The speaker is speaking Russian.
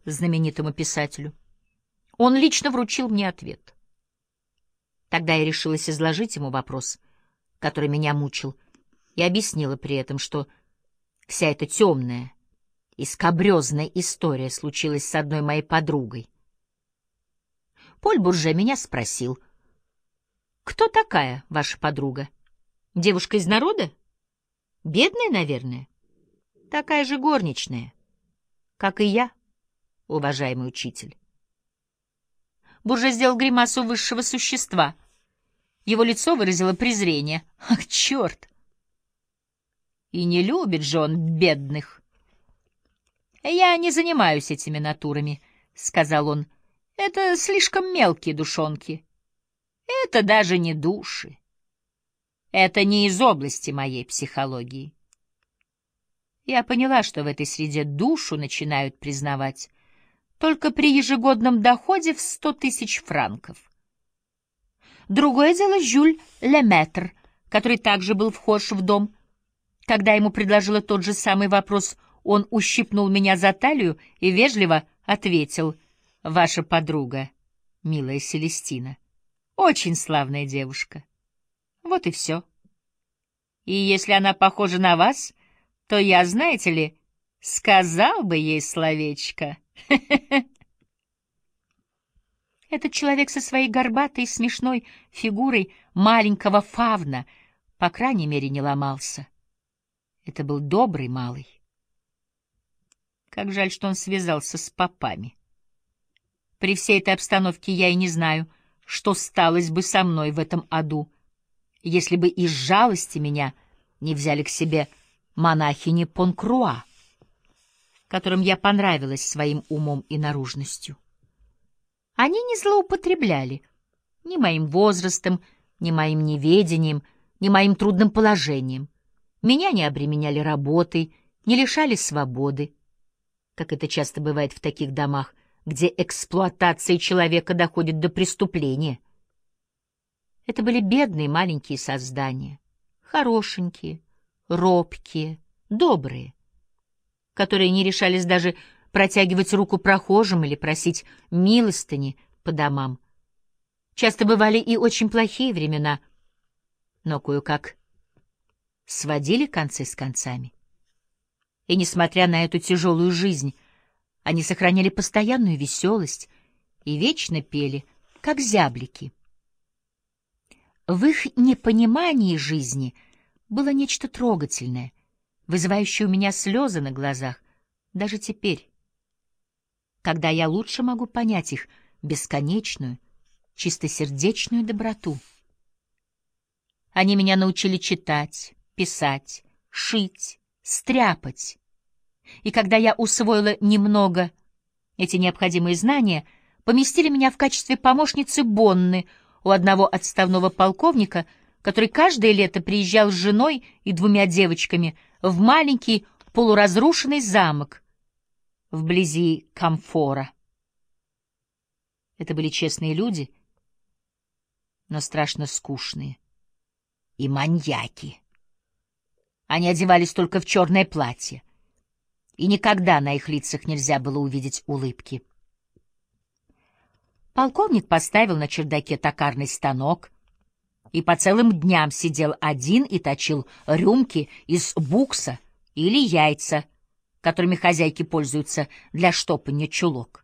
знаменитому писателю. Он лично вручил мне ответ. Тогда я решилась изложить ему вопрос, который меня мучил, и объяснила при этом, что вся эта темная и скабрезная история случилась с одной моей подругой. Поль Бурже меня спросил: «Кто такая ваша подруга? Девушка из народа? Бедная, наверное? Такая же горничная, как и я, уважаемый учитель». Бурже сделал гримасу высшего существа. Его лицо выразило презрение. «Ах, черт! И не любит же он бедных!» «Я не занимаюсь этими натурами», — сказал он. «Это слишком мелкие душонки. Это даже не души. Это не из области моей психологии». Я поняла, что в этой среде душу начинают признавать только при ежегодном доходе в 100 000 франков. Другое дело Жюль Леметр, который также был вхож в дом. Когда ему предложила тот же самый вопрос, он ущипнул меня за талию и вежливо ответил: «Ваша подруга, милая Селестина, очень славная девушка. Вот и все. И если она похожа на вас, то я, знаете ли, сказал бы ей словечко». Этот человек со своей горбатой и смешной фигурой маленького фавна, по крайней мере, не ломался. Это был добрый малый. Как жаль, что он связался с попами. При всей этой обстановке я и не знаю, что сталось бы со мной в этом аду, если бы из жалости меня не взяли к себе монахини Понкруа, которым я понравилась своим умом и наружностью. Они не злоупотребляли ни моим возрастом, ни моим неведением, ни моим трудным положением. Меня не обременяли работой, не лишали свободы, как это часто бывает в таких домах, где эксплуатация человека доходит до преступления. Это были бедные маленькие создания, хорошенькие, робкие, добрые, которые не решались даже протягивать руку прохожим или просить милостыни по домам. Часто бывали и очень плохие времена, но кое-как сводили концы с концами. И, несмотря на эту тяжелую жизнь, они сохраняли постоянную веселость и вечно пели, как зяблики. В их непонимании жизни было нечто трогательное, вызывающее у меня слезы на глазах, даже теперь, когда я лучше могу понять их бесконечную, чистосердечную доброту. Они меня научили читать, писать, шить, стряпать. И когда я усвоила немного эти необходимые знания, поместили меня в качестве помощницы Бонны у одного отставного полковника, который каждое лето приезжал с женой и 2 девочками в маленький полуразрушенный замок вблизи Камфора. Это были честные люди, но страшно скучные и маньяки. Они одевались только в черное платье, и никогда на их лицах нельзя было увидеть улыбки. Полковник поставил на чердаке токарный станок и по целым дням сидел один и точил рюмки из букса или яйца, которыми хозяйки пользуются для штопания чулок.